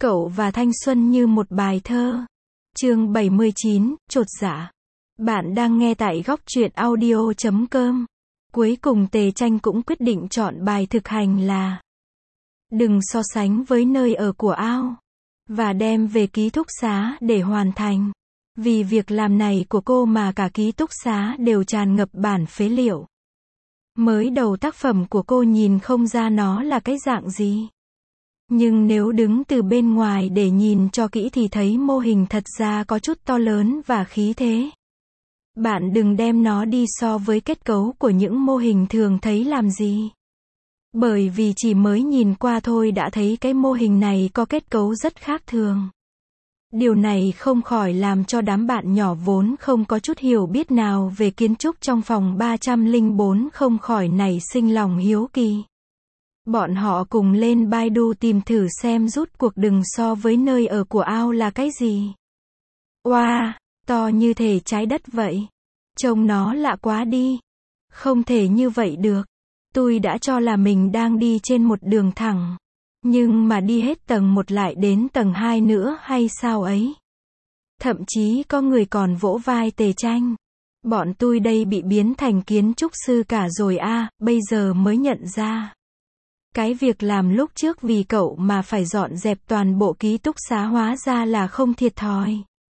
Cậu và thanh xuân như một bài thơ. Chương 79, chột dạ. Bạn đang nghe tại góc truyện audio.com. Cuối cùng Tề Tranh cũng quyết định chọn bài thực hành là đừng so sánh với nơi ở của ao, và đem về ký túc xá để hoàn thành. Vì việc làm này của cô mà cả ký túc xá đều tràn ngập bản phế liệu. Mới đầu tác phẩm của cô nhìn không ra nó là cái dạng gì. Nhưng nếu đứng từ bên ngoài để nhìn cho kỹ thì thấy mô hình thật ra có chút to lớn và khí thế. Bạn đừng đem nó đi so với kết cấu của những mô hình thường thấy làm gì. Bởi vì chỉ mới nhìn qua thôi đã thấy cái mô hình này có kết cấu rất khác thường. Điều này không khỏi làm cho đám bạn nhỏ vốn không có chút hiểu biết nào về kiến trúc trong phòng 304 không khỏi nảy sinh lòng hiếu kỳ. Bọn họ cùng lên Baidu tìm thử xem rút cuộc đừng so với nơi ở của ao là cái gì. Oa, to như thể trái đất vậy. Trông nó lạ quá đi. Không thể như vậy được. Tôi đã cho là mình đang đi trên một đường thẳng. Nhưng mà đi hết tầng 1 lại đến tầng 2 nữa hay sao ấy? Thậm chí có người còn vỗ vai Tề Tranh. Bọn tôi đây bị biến thành kiến trúc sư cả rồi à, bây giờ mới nhận ra. Cái việc làm lúc trước vì cậu mà phải dọn dẹp toàn bộ ký túc xá hóa ra là không thiệt thòi.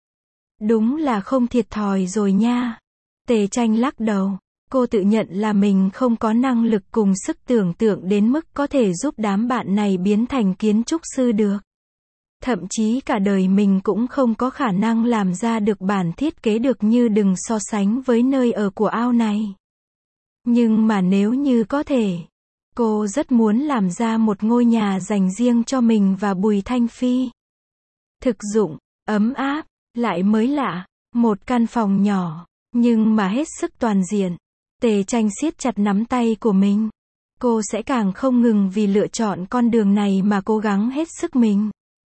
Đúng là không thiệt thòi rồi nha. Tề Tranh lắc đầu. Cô tự nhận là mình không có năng lực cùng sức tưởng tượng đến mức có thể giúp đám bạn này biến thành kiến trúc sư được. Thậm chí cả đời mình cũng không có khả năng làm ra được bản thiết kế được như đừng so sánh với nơi ở của ao này. Nhưng mà nếu như có thể, cô rất muốn làm ra một ngôi nhà dành riêng cho mình và Bùi Thanh Phi. Thực dụng, ấm áp, lại mới lạ, một căn phòng nhỏ, nhưng mà hết sức toàn diện. Tề Tranh siết chặt nắm tay của mình. Cô sẽ càng không ngừng vì lựa chọn con đường này mà cố gắng hết sức mình.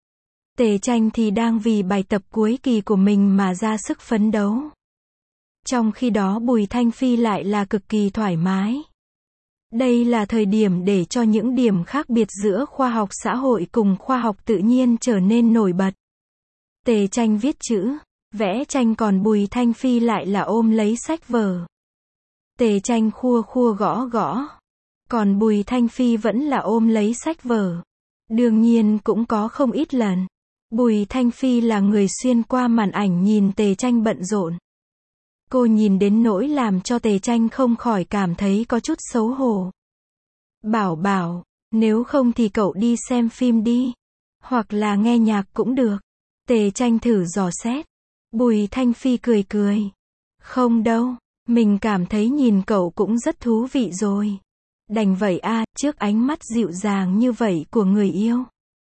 Tề Tranh thì đang vì bài tập cuối kỳ của mình mà ra sức phấn đấu. Trong khi đó Bùi Thanh Phi lại là cực kỳ thoải mái. Đây là thời điểm để cho những điểm khác biệt giữa khoa học xã hội cùng khoa học tự nhiên trở nên nổi bật. Tề Tranh viết chữ, vẽ tranh còn Bùi Thanh Phi lại là ôm lấy sách vở. Tề Tranh khua khua gõ gõ. Còn Bùi Thanh Phi vẫn là ôm lấy sách vở. Đương nhiên cũng có không ít lần. Bùi Thanh Phi là người xuyên qua màn ảnh nhìn Tề Tranh bận rộn. Cô nhìn đến nỗi làm cho Tề Tranh không khỏi cảm thấy có chút xấu hổ. Bảo, nếu không thì cậu đi xem phim đi. Hoặc là nghe nhạc cũng được. Tề Tranh thử dò xét. Bùi Thanh Phi cười cười. Không đâu. Mình cảm thấy nhìn cậu cũng rất thú vị rồi. Đành vậy à, trước ánh mắt dịu dàng như vậy của người yêu.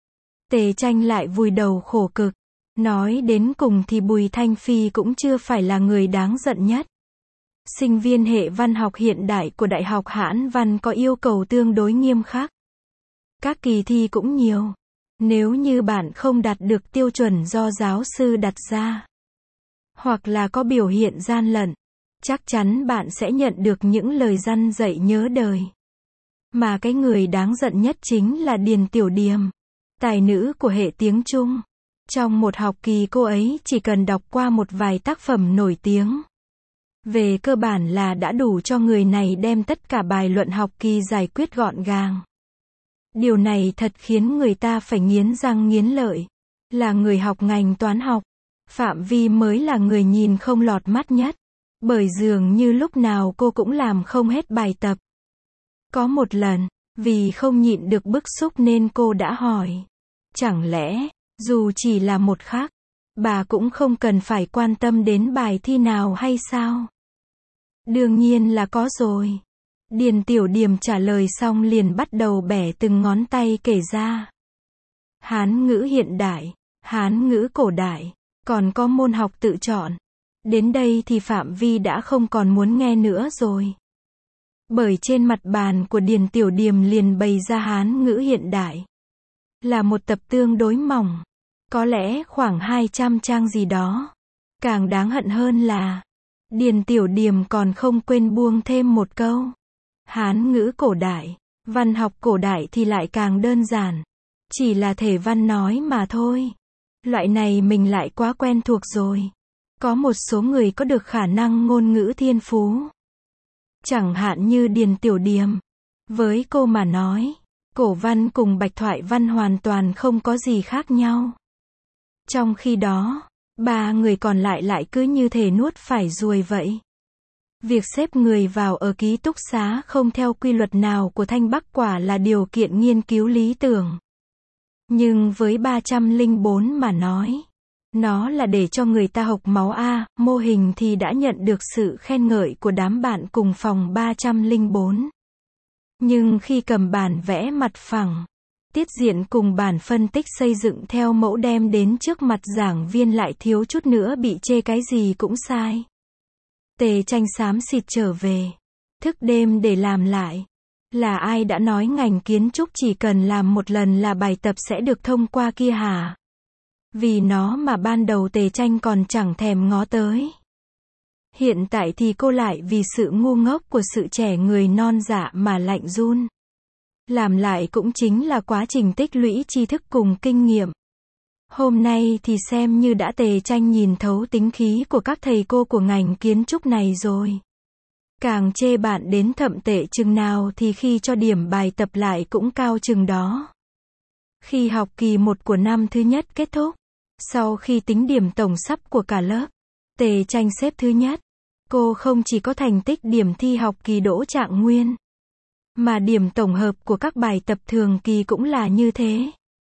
Tề Tranh lại vùi đầu khổ cực. Nói đến cùng thì Bùi Thanh Phi cũng chưa phải là người đáng giận nhất. Sinh viên hệ văn học hiện đại của Đại học Hãn Văn có yêu cầu tương đối nghiêm khắc. Các kỳ thi cũng nhiều. Nếu như bạn không đạt được tiêu chuẩn do giáo sư đặt ra, hoặc là có biểu hiện gian lận, chắc chắn bạn sẽ nhận được những lời răn dạy nhớ đời. Mà cái người đáng giận nhất chính là Điền Tiểu Điềm, tài nữ của hệ tiếng Trung. Trong một học kỳ cô ấy chỉ cần đọc qua một vài tác phẩm nổi tiếng. Về cơ bản là đã đủ cho người này đem tất cả bài luận học kỳ giải quyết gọn gàng. Điều này thật khiến người ta phải nghiến răng nghiến lợi. Là người học ngành toán học, Phạm Vi mới là người nhìn không lọt mắt nhất. Bởi dường như lúc nào cô cũng làm không hết bài tập. Có một lần, vì không nhịn được bức xúc nên cô đã hỏi. Chẳng lẽ, dù chỉ là một khắc, bà cũng không cần phải quan tâm đến bài thi nào hay sao? Đương nhiên là có rồi. Điền Tiểu Điềm trả lời xong liền bắt đầu bẻ từng ngón tay kể ra. Hán ngữ hiện đại, Hán ngữ cổ đại, còn có môn học tự chọn. Đến đây thì Phạm Vi đã không còn muốn nghe nữa rồi. Bởi trên mặt bàn của Điền Tiểu Điềm liền bày ra Hán ngữ hiện đại. Là một tập tương đối mỏng. Có lẽ khoảng 200 trang gì đó. Càng đáng hận hơn là Điền Tiểu Điềm còn không quên buông thêm một câu. Hán ngữ cổ đại, văn học cổ đại thì lại càng đơn giản. Chỉ là thể văn nói mà thôi. Loại này mình lại quá quen thuộc rồi. Có một số người có được khả năng ngôn ngữ thiên phú. Chẳng hạn như Điền Tiểu Điềm. Với cô mà nói, cổ văn cùng bạch thoại văn hoàn toàn không có gì khác nhau. Trong khi đó, ba người còn lại lại cứ như thể nuốt phải ruồi vậy. Việc xếp người vào ở ký túc xá không theo quy luật nào của Thanh Bắc quả là điều kiện nghiên cứu lý tưởng. Nhưng với 304 mà nói, nó là để cho người ta học máu A, mô hình thì đã nhận được sự khen ngợi của đám bạn cùng phòng 304. Nhưng khi cầm bản vẽ mặt phẳng, tiết diện cùng bản phân tích xây dựng theo mẫu đem đến trước mặt giảng viên lại thiếu chút nữa bị chê cái gì cũng sai. Tề Tranh xám xịt trở về, thức đêm để làm lại. Là ai đã nói ngành kiến trúc chỉ cần làm một lần là bài tập sẽ được thông qua kia hả? Vì nó mà ban đầu Tề Tranh còn chẳng thèm ngó tới. Hiện tại thì cô lại vì sự ngu ngốc của sự trẻ người non dạ mà lạnh run. Làm lại cũng chính là quá trình tích lũy tri thức cùng kinh nghiệm. Hôm nay thì xem như đã Tề Tranh nhìn thấu tính khí của các thầy cô của ngành kiến trúc này rồi. Càng chê bạn đến thậm tệ chừng nào thì khi cho điểm bài tập lại cũng cao chừng đó. Khi học kỳ 1 của năm thứ nhất kết thúc, sau khi tính điểm tổng sắp của cả lớp, Tề Tranh xếp thứ nhất. Cô không chỉ có thành tích điểm thi học kỳ đỗ trạng nguyên, mà điểm tổng hợp của các bài tập thường kỳ cũng là như thế.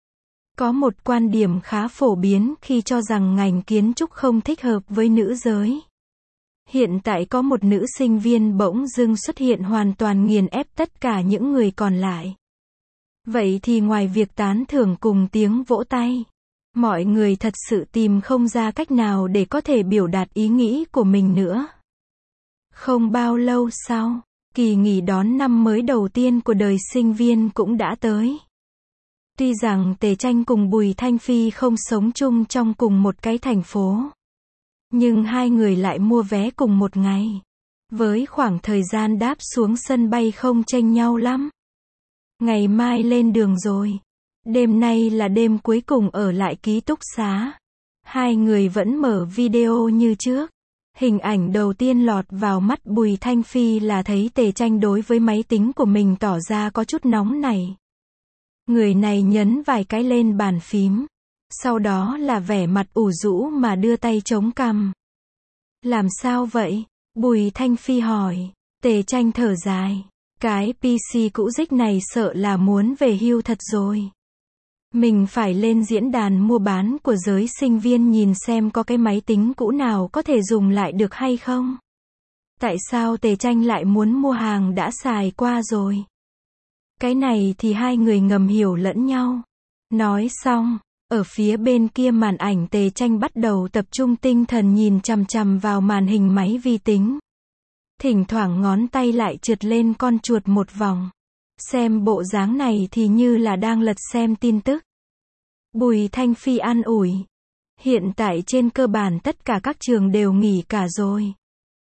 Có một quan điểm khá phổ biến khi cho rằng ngành kiến trúc không thích hợp với nữ giới. Hiện tại có một nữ sinh viên bỗng dưng xuất hiện hoàn toàn nghiền ép tất cả những người còn lại. Vậy thì ngoài việc tán thưởng cùng tiếng vỗ tay, mọi người thật sự tìm không ra cách nào để có thể biểu đạt ý nghĩ của mình nữa. Không bao lâu sau, kỳ nghỉ đón năm mới đầu tiên của đời sinh viên cũng đã tới. Tuy rằng Tề Tranh cùng Bùi Thanh Phi không sống chung trong cùng một cái thành phố, nhưng hai người lại mua vé cùng một ngày. Với khoảng thời gian đáp xuống sân bay không chênh nhau lắm. Ngày mai lên đường rồi. Đêm nay là đêm cuối cùng ở lại ký túc xá. Hai người vẫn mở video như trước. Hình ảnh đầu tiên lọt vào mắt Bùi Thanh Phi là thấy Tề Tranh đối với máy tính của mình tỏ ra có chút nóng này. Người này nhấn vài cái lên bàn phím. Sau đó là vẻ mặt ủ rũ mà đưa tay chống cằm. Làm sao vậy? Bùi Thanh Phi hỏi. Tề Tranh thở dài. Cái PC cũ rích này sợ là muốn về hưu thật rồi. Mình phải lên diễn đàn mua bán của giới sinh viên nhìn xem có cái máy tính cũ nào có thể dùng lại được hay không. Tại sao Tề Tranh lại muốn mua hàng đã xài qua rồi? Cái này thì hai người ngầm hiểu lẫn nhau. Nói xong, ở phía bên kia màn ảnh Tề Tranh bắt đầu tập trung tinh thần nhìn chằm chằm vào màn hình máy vi tính. Thỉnh thoảng ngón tay lại trượt lên con chuột một vòng. Xem bộ dáng này thì như là đang lật xem tin tức. Bùi Thanh Phi an ủi. Hiện tại trên cơ bản tất cả các trường đều nghỉ cả rồi.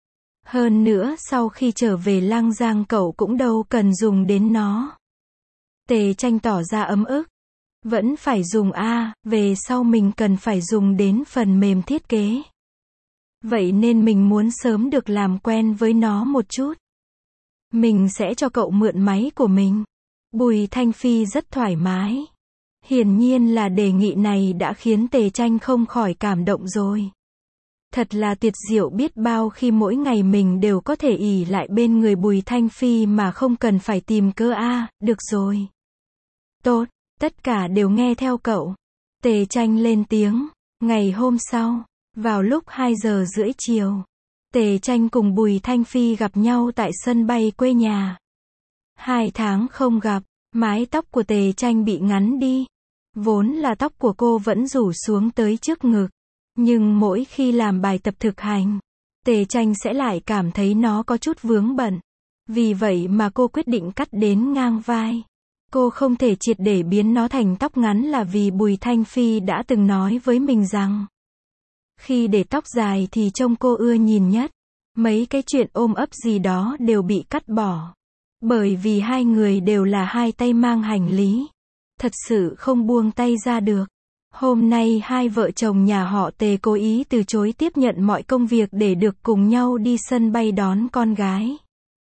Hơn nữa sau khi trở về Lăng Giang cậu cũng đâu cần dùng đến nó. Tề Tranh tỏ ra ấm ức. Vẫn phải dùng a, về sau mình cần phải dùng đến phần mềm thiết kế. Vậy nên mình muốn sớm được làm quen với nó một chút. Mình sẽ cho cậu mượn máy của mình. Bùi Thanh Phi rất thoải mái. Hiển nhiên là đề nghị này đã khiến Tề Tranh không khỏi cảm động rồi. Thật là tuyệt diệu biết bao khi mỗi ngày mình đều có thể ỷ lại bên người Bùi Thanh Phi mà không cần phải tìm cơ a, được rồi. Tốt, tất cả đều nghe theo cậu. Tề Tranh lên tiếng. Ngày hôm sau, vào lúc 2 giờ rưỡi chiều, Tề Tranh cùng Bùi Thanh Phi gặp nhau tại sân bay quê nhà. 2 tháng không gặp, mái tóc của Tề Tranh bị ngắn đi. Vốn là tóc của cô vẫn rủ xuống tới trước ngực. Nhưng mỗi khi làm bài tập thực hành, Tề Tranh sẽ lại cảm thấy nó có chút vướng bận. Vì vậy mà cô quyết định cắt đến ngang vai. Cô không thể triệt để biến nó thành tóc ngắn là vì Bùi Thanh Phi đã từng nói với mình rằng khi để tóc dài thì trông cô ưa nhìn nhất. Mấy cái chuyện ôm ấp gì đó đều bị cắt bỏ. Bởi vì hai người đều là hai tay mang hành lý. thật sự không buông tay ra được. Hôm nay hai vợ chồng nhà họ Tề cố ý từ chối tiếp nhận mọi công việc để được cùng nhau đi sân bay đón con gái.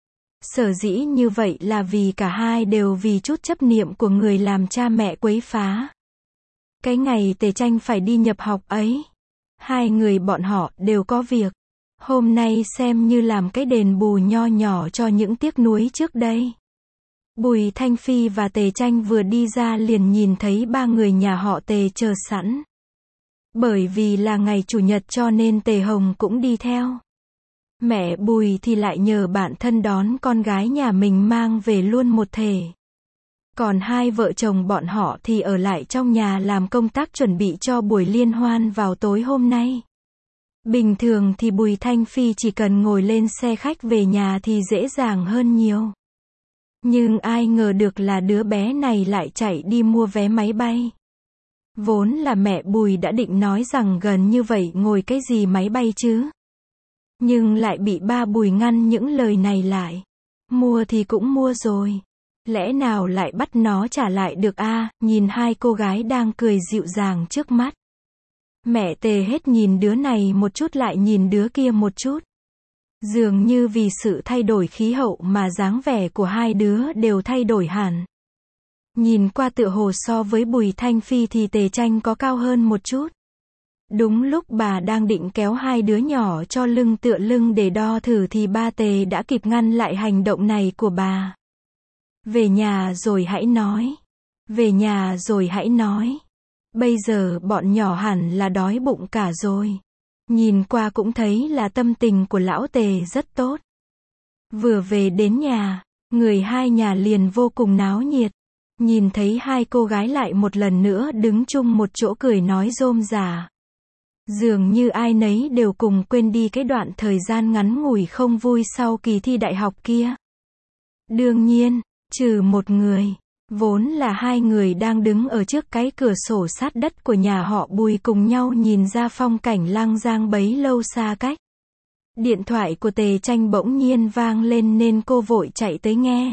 Sở dĩ như vậy là vì cả hai đều vì chút chấp niệm của người làm cha mẹ quấy phá. Cái ngày Tề Tranh phải đi nhập học ấy, hai người bọn họ đều có việc. Hôm nay xem như làm cái đền bù nho nhỏ cho những tiếc nuối trước đây. Bùi Thanh Phi và Tề Tranh vừa đi ra liền nhìn thấy ba người nhà họ Tề chờ sẵn. Bởi vì là ngày chủ nhật cho nên Tề Hồng cũng đi theo. Mẹ Bùi thì lại nhờ bạn thân đón con gái nhà mình mang về luôn một thể. Còn hai vợ chồng bọn họ thì ở lại trong nhà làm công tác chuẩn bị cho buổi liên hoan vào tối hôm nay. Bình thường thì Bùi Thanh Phi chỉ cần ngồi lên xe khách về nhà thì dễ dàng hơn nhiều. Nhưng ai ngờ được là đứa bé này lại chạy đi mua vé máy bay. Vốn là mẹ Bùi đã định nói rằng gần như vậy ngồi cái gì máy bay chứ. Nhưng lại bị ba Bùi ngăn những lời này lại. Mua thì cũng mua rồi. Lẽ nào lại bắt nó trả lại được a? Nhìn hai cô gái đang cười dịu dàng trước mắt. Mẹ Tề hết nhìn đứa này một chút lại nhìn đứa kia một chút. Dường như vì sự thay đổi khí hậu mà dáng vẻ của hai đứa đều thay đổi hẳn. Nhìn qua tựa hồ so với Bùi Thanh Phi thì Tề Tranh có cao hơn một chút. Đúng lúc bà đang định kéo hai đứa nhỏ cho lưng tựa lưng để đo thử thì ba Tề đã kịp ngăn lại hành động này của bà. Về nhà rồi hãy nói. Về nhà rồi hãy nói. Bây giờ bọn nhỏ hẳn là đói bụng cả rồi. Nhìn qua cũng thấy là tâm tình của lão Tề rất tốt. Vừa về đến nhà, người hai nhà liền vô cùng náo nhiệt. Nhìn thấy hai cô gái lại một lần nữa đứng chung một chỗ cười nói rôm rả. Dường như ai nấy đều cùng quên đi cái đoạn thời gian ngắn ngủi không vui sau kỳ thi đại học kia. Đương nhiên, trừ một người. Vốn là hai người đang đứng ở trước cái cửa sổ sát đất của nhà họ Bùi cùng nhau nhìn ra phong cảnh Lăng Giang bấy lâu xa cách. Điện thoại của Tề Tranh bỗng nhiên vang lên nên cô vội chạy tới nghe.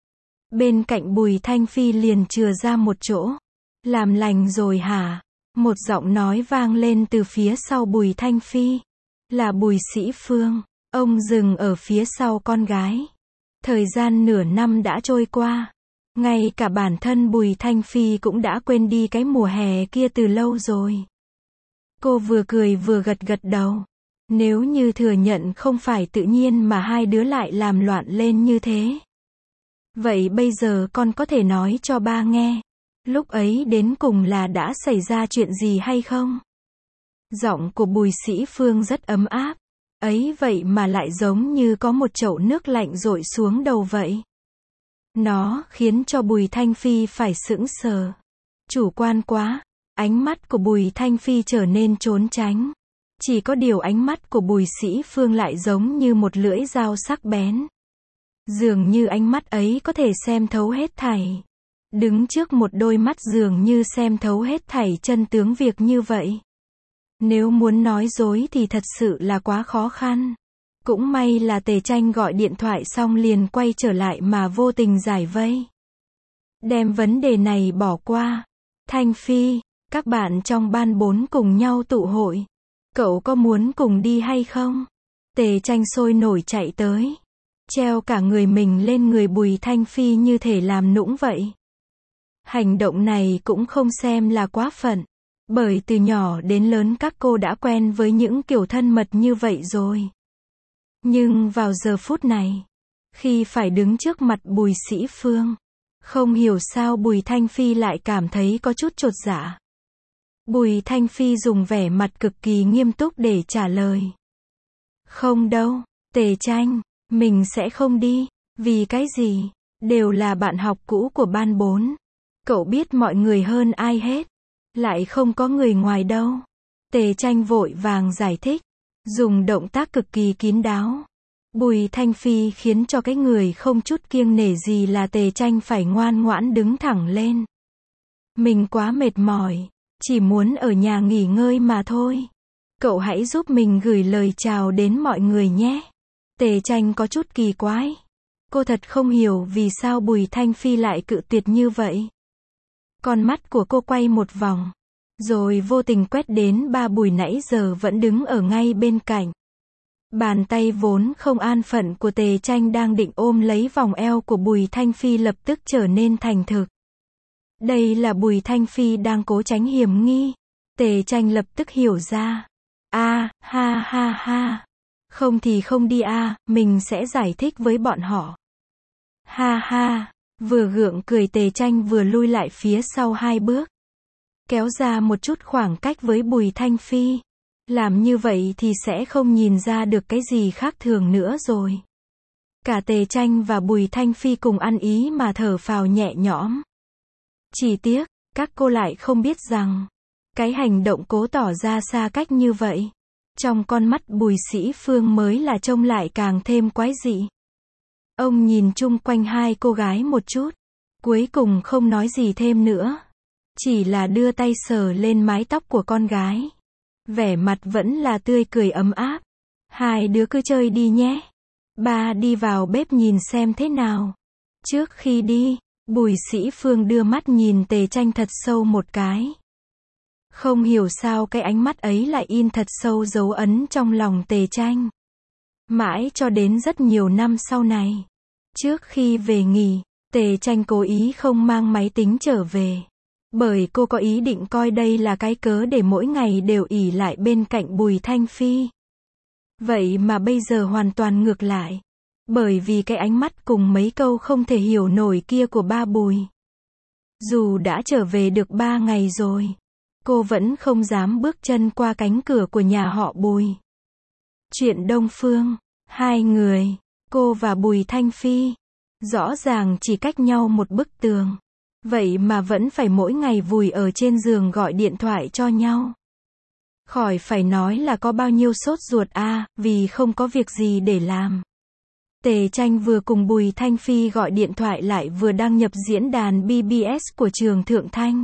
Bên cạnh Bùi Thanh Phi liền chừa ra một chỗ. Làm lành rồi hả? Một giọng nói vang lên từ phía sau Bùi Thanh Phi. Là Bùi Sĩ Phương. Ông dừng ở phía sau con gái. Thời gian nửa năm đã trôi qua. Ngay cả bản thân Bùi Thanh Phi cũng đã quên đi cái mùa hè kia từ lâu rồi. Cô vừa cười vừa gật gật đầu. Nếu như thừa nhận không phải tự nhiên mà hai đứa lại làm loạn lên như thế. Vậy bây giờ con có thể nói cho ba nghe. Lúc ấy đến cùng là đã xảy ra chuyện gì hay không? Giọng của Bùi Sĩ Phương rất ấm áp. Ấy vậy mà lại giống như có một chậu nước lạnh dội xuống đầu vậy. Nó khiến cho Bùi Thanh Phi phải sững sờ. Chủ quan quá. Ánh mắt của Bùi Thanh Phi trở nên trốn tránh. Chỉ có điều ánh mắt của Bùi Sĩ Phương lại giống như một lưỡi dao sắc bén. Dường như ánh mắt ấy có thể xem thấu hết thảy. Đứng trước một đôi mắt dường như xem thấu hết thảy chân tướng việc như vậy. Nếu muốn nói dối thì thật sự là quá khó khăn. Cũng may là Tề Tranh gọi điện thoại xong liền quay trở lại mà vô tình giải vây. Đem vấn đề này bỏ qua. Thanh Phi, các bạn trong ban 4 cùng nhau tụ hội. Cậu có muốn cùng đi hay không? Tề Tranh sôi nổi chạy tới. Treo cả người mình lên người Bùi Thanh Phi như thể làm nũng vậy. Hành động này cũng không xem là quá phận. Bởi từ nhỏ đến lớn các cô đã quen với những kiểu thân mật như vậy rồi. Nhưng vào giờ phút này, khi phải đứng trước mặt Bùi Sĩ Phương, không hiểu sao Bùi Thanh Phi lại cảm thấy có chút chột dạ. Bùi Thanh Phi dùng vẻ mặt cực kỳ nghiêm túc để trả lời. Không đâu, Tề Tranh, mình sẽ không đi. Vì cái gì? Đều là bạn học cũ của ban 4. Cậu biết mọi người hơn ai hết. Lại không có người ngoài đâu. Tề Tranh vội vàng giải thích. Dùng động tác cực kỳ kín đáo. Bùi Thanh Phi khiến cho cái người không chút kiêng nể gì là Tề Tranh phải ngoan ngoãn đứng thẳng lên. Mình quá mệt mỏi. Chỉ muốn ở nhà nghỉ ngơi mà thôi. Cậu hãy giúp mình gửi lời chào đến mọi người nhé. Tề Tranh có chút kỳ quái. Cô thật không hiểu vì sao Bùi Thanh Phi lại cự tuyệt như vậy. Con mắt của cô quay một vòng, rồi vô tình quét đến ba Bùi nãy giờ vẫn đứng ở ngay bên cạnh. Bàn tay vốn không an phận của Tề Tranh đang định ôm lấy vòng eo của Bùi Thanh Phi lập tức trở nên thành thực. Đây là Bùi Thanh Phi đang cố tránh hiểm nghi. Tề Tranh lập tức hiểu ra. Ha ha. Không thì không đi mình sẽ giải thích với bọn họ. Ha ha. Vừa gượng cười Tề Tranh vừa lui lại phía sau 2 bước. Kéo ra một chút khoảng cách với Bùi Thanh Phi. Làm như vậy thì sẽ không nhìn ra được cái gì khác thường nữa rồi. Cả Tề Tranh và Bùi Thanh Phi cùng ăn ý mà thở phào nhẹ nhõm. Chỉ tiếc, các cô lại không biết rằng, cái hành động cố tỏ ra xa cách như vậy, trong con mắt Bùi Sĩ Phương mới là trông lại càng thêm quái dị. Ông nhìn chung quanh 2 cô gái một chút, cuối cùng không nói gì thêm nữa. Chỉ là đưa tay sờ lên mái tóc của con gái. Vẻ mặt vẫn là tươi cười ấm áp. 2 đứa cứ chơi đi nhé. Ba đi vào bếp nhìn xem thế nào. Trước khi đi, Bùi Sĩ Phương đưa mắt nhìn Tề Tranh thật sâu một cái. Không hiểu sao cái ánh mắt ấy lại in thật sâu dấu ấn trong lòng Tề Tranh. Mãi cho đến rất nhiều năm sau này. Trước khi về nghỉ, Tề Tranh cố ý không mang máy tính trở về. Bởi cô có ý định coi đây là cái cớ để mỗi ngày đều ỷ lại bên cạnh Bùi Thanh Phi. Vậy mà bây giờ hoàn toàn ngược lại. Bởi vì cái ánh mắt cùng mấy câu không thể hiểu nổi kia của ba Bùi. Dù đã trở về được 3 ngày rồi, cô vẫn không dám bước chân qua cánh cửa của nhà họ Bùi. Chuyện Đông Phương, 2 người, cô và Bùi Thanh Phi, rõ ràng chỉ cách nhau một bức tường. Vậy mà vẫn phải mỗi ngày vùi ở trên giường gọi điện thoại cho nhau. Khỏi phải nói là có bao nhiêu sốt ruột vì không có việc gì để làm. Tề Tranh vừa cùng Bùi Thanh Phi gọi điện thoại lại vừa đăng nhập diễn đàn BBS của trường Thượng Thanh.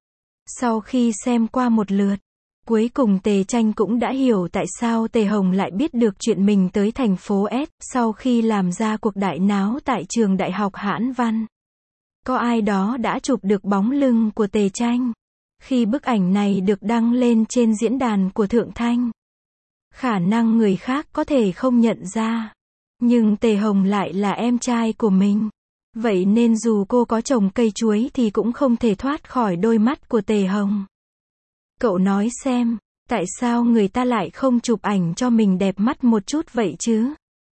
Sau khi xem qua một lượt, cuối cùng Tề Tranh cũng đã hiểu tại sao Tề Hồng lại biết được chuyện mình tới thành phố S sau khi làm ra cuộc đại náo tại trường Đại học Hãn Văn. Có ai đó đã chụp được bóng lưng của Tề Tranh. Khi bức ảnh này được đăng lên trên diễn đàn của Thượng Thanh, khả năng người khác có thể không nhận ra. Nhưng Tề Hồng lại là em trai của mình. Vậy nên dù cô có trồng cây chuối thì cũng không thể thoát khỏi đôi mắt của Tề Hồng. Cậu nói xem, tại sao người ta lại không chụp ảnh cho mình đẹp mắt một chút vậy chứ?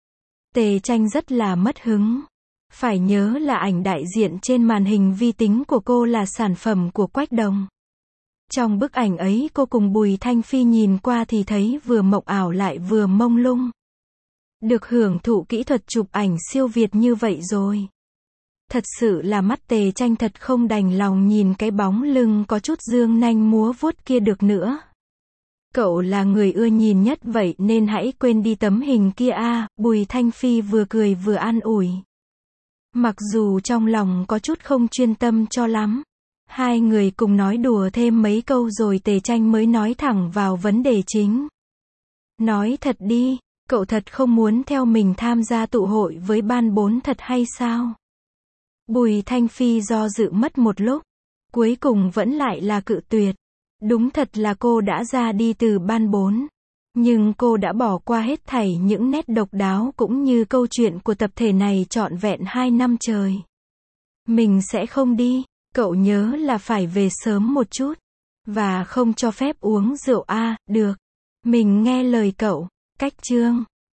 Tề Tranh rất là mất hứng. Phải nhớ là ảnh đại diện trên màn hình vi tính của cô là sản phẩm của Quách Đồng. Trong bức ảnh ấy cô cùng Bùi Thanh Phi nhìn qua thì thấy vừa mộng ảo lại vừa mông lung. Được hưởng thụ kỹ thuật chụp ảnh siêu việt như vậy rồi. Thật sự là mắt Tề Tranh thật không đành lòng nhìn cái bóng lưng có chút dương nanh múa vuốt kia được nữa. Cậu là người ưa nhìn nhất vậy nên hãy quên đi tấm hình kia Bùi Thanh Phi vừa cười vừa an ủi. Mặc dù trong lòng có chút không chuyên tâm cho lắm. 2 người cùng nói đùa thêm mấy câu rồi Tề Tranh mới nói thẳng vào vấn đề chính. Nói thật đi, cậu thật không muốn theo mình tham gia tụ hội với ban 4 thật hay sao? Bùi Thanh Phi do dự mất một lúc, cuối cùng vẫn lại là cự tuyệt. Đúng thật là cô đã ra đi từ ban 4. Nhưng cô đã bỏ qua hết thảy những nét độc đáo cũng như câu chuyện của tập thể này trọn vẹn 2 năm trời. Mình sẽ không đi, cậu nhớ là phải về sớm một chút. Và không cho phép uống rượu được. Mình nghe lời cậu. Cách chương